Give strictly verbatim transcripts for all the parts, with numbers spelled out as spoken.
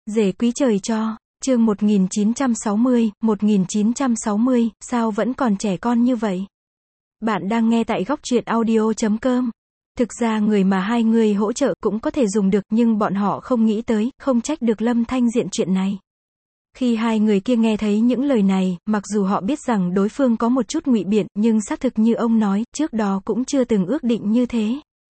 Rể quý trời cho, chương một nghìn chín trăm sáu mươi, một nghìn chín trăm sáu mươi, sao vẫn còn trẻ con như vậy? Bạn đang nghe tại góc truyện audio chấm com. Thực ra người mà hai người hỗ trợ cũng có thể dùng được, nhưng bọn họ không nghĩ tới, không trách được Lâm Thanh Diện chuyện này. Khi hai người kia nghe thấy những lời này, mặc dù họ biết rằng đối phương có một chút ngụy biện, nhưng xác thực như ông nói, trước đó cũng chưa từng ước định như thế.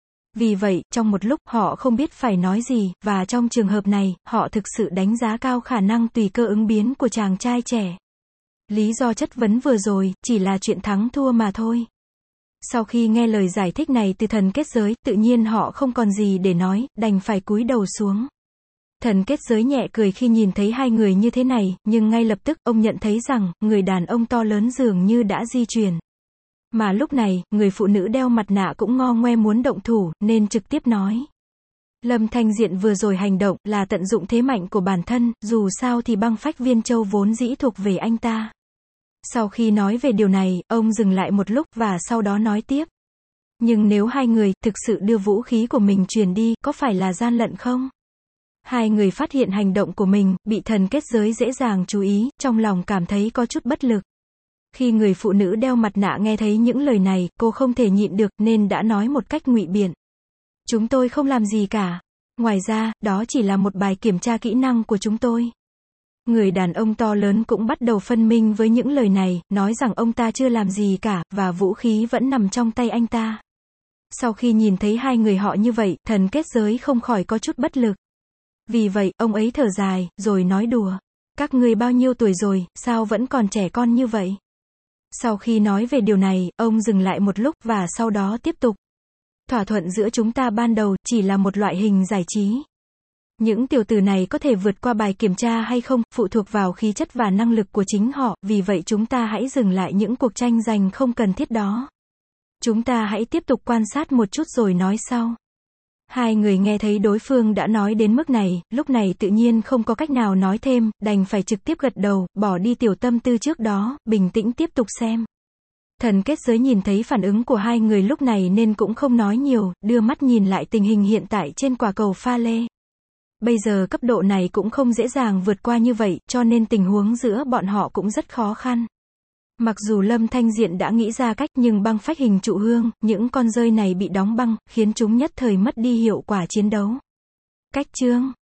Vì vậy, trong một lúc, họ không biết phải nói gì, và trong trường hợp này, họ thực sự đánh giá cao khả năng tùy cơ ứng biến của chàng trai trẻ. Lý do chất vấn vừa rồi, chỉ là chuyện thắng thua mà thôi. Sau khi nghe lời giải thích này từ thần kết giới, tự nhiên họ không còn gì để nói, đành phải cúi đầu xuống. Thần kết giới nhẹ cười khi nhìn thấy hai người như thế này, nhưng ngay lập tức, ông nhận thấy rằng, người đàn ông to lớn dường như đã di chuyển. Mà lúc này, người phụ nữ đeo mặt nạ cũng ngo ngoe muốn động thủ, nên trực tiếp nói. Lâm Thanh Diện vừa rồi hành động, là tận dụng thế mạnh của bản thân, dù sao thì băng phách viên châu vốn dĩ thuộc về anh ta. Sau khi nói về điều này, ông dừng lại một lúc, và sau đó nói tiếp. Nhưng nếu hai người, thực sự đưa vũ khí của mình truyền đi, có phải là gian lận không? Hai người phát hiện hành động của mình, bị thần kết giới dễ dàng chú ý, trong lòng cảm thấy có chút bất lực. Khi người phụ nữ đeo mặt nạ nghe thấy những lời này, cô không thể nhịn được, nên đã nói một cách ngụy biện. Chúng tôi không làm gì cả. Ngoài ra, đó chỉ là một bài kiểm tra kỹ năng của chúng tôi. Người đàn ông to lớn cũng bắt đầu phân minh với những lời này, nói rằng ông ta chưa làm gì cả, và vũ khí vẫn nằm trong tay anh ta. Sau khi nhìn thấy hai người họ như vậy, thần kết giới không khỏi có chút bất lực. Vì vậy, ông ấy thở dài, rồi nói đùa. Các ngươi bao nhiêu tuổi rồi, sao vẫn còn trẻ con như vậy? Sau khi nói về điều này, ông dừng lại một lúc, và sau đó tiếp tục. Thỏa thuận giữa chúng ta ban đầu, chỉ là một loại hình giải trí. Những tiểu tử này có thể vượt qua bài kiểm tra hay không, phụ thuộc vào khí chất và năng lực của chính họ, vì vậy chúng ta hãy dừng lại những cuộc tranh giành không cần thiết đó. Chúng ta hãy tiếp tục quan sát một chút rồi nói sau. Hai người nghe thấy đối phương đã nói đến mức này, lúc này tự nhiên không có cách nào nói thêm, đành phải trực tiếp gật đầu, bỏ đi tiểu tâm tư trước đó, bình tĩnh tiếp tục xem. Thần kết giới nhìn thấy phản ứng của hai người lúc này nên cũng không nói nhiều, đưa mắt nhìn lại tình hình hiện tại trên quả cầu pha lê. Bây giờ cấp độ này cũng không dễ dàng vượt qua như vậy, cho nên tình huống giữa bọn họ cũng rất khó khăn. Mặc dù Lâm Thanh Diện đã nghĩ ra cách, nhưng băng phách hình trụ hương, những con rơi này bị đóng băng, khiến chúng nhất thời mất đi hiệu quả chiến đấu. Cách chương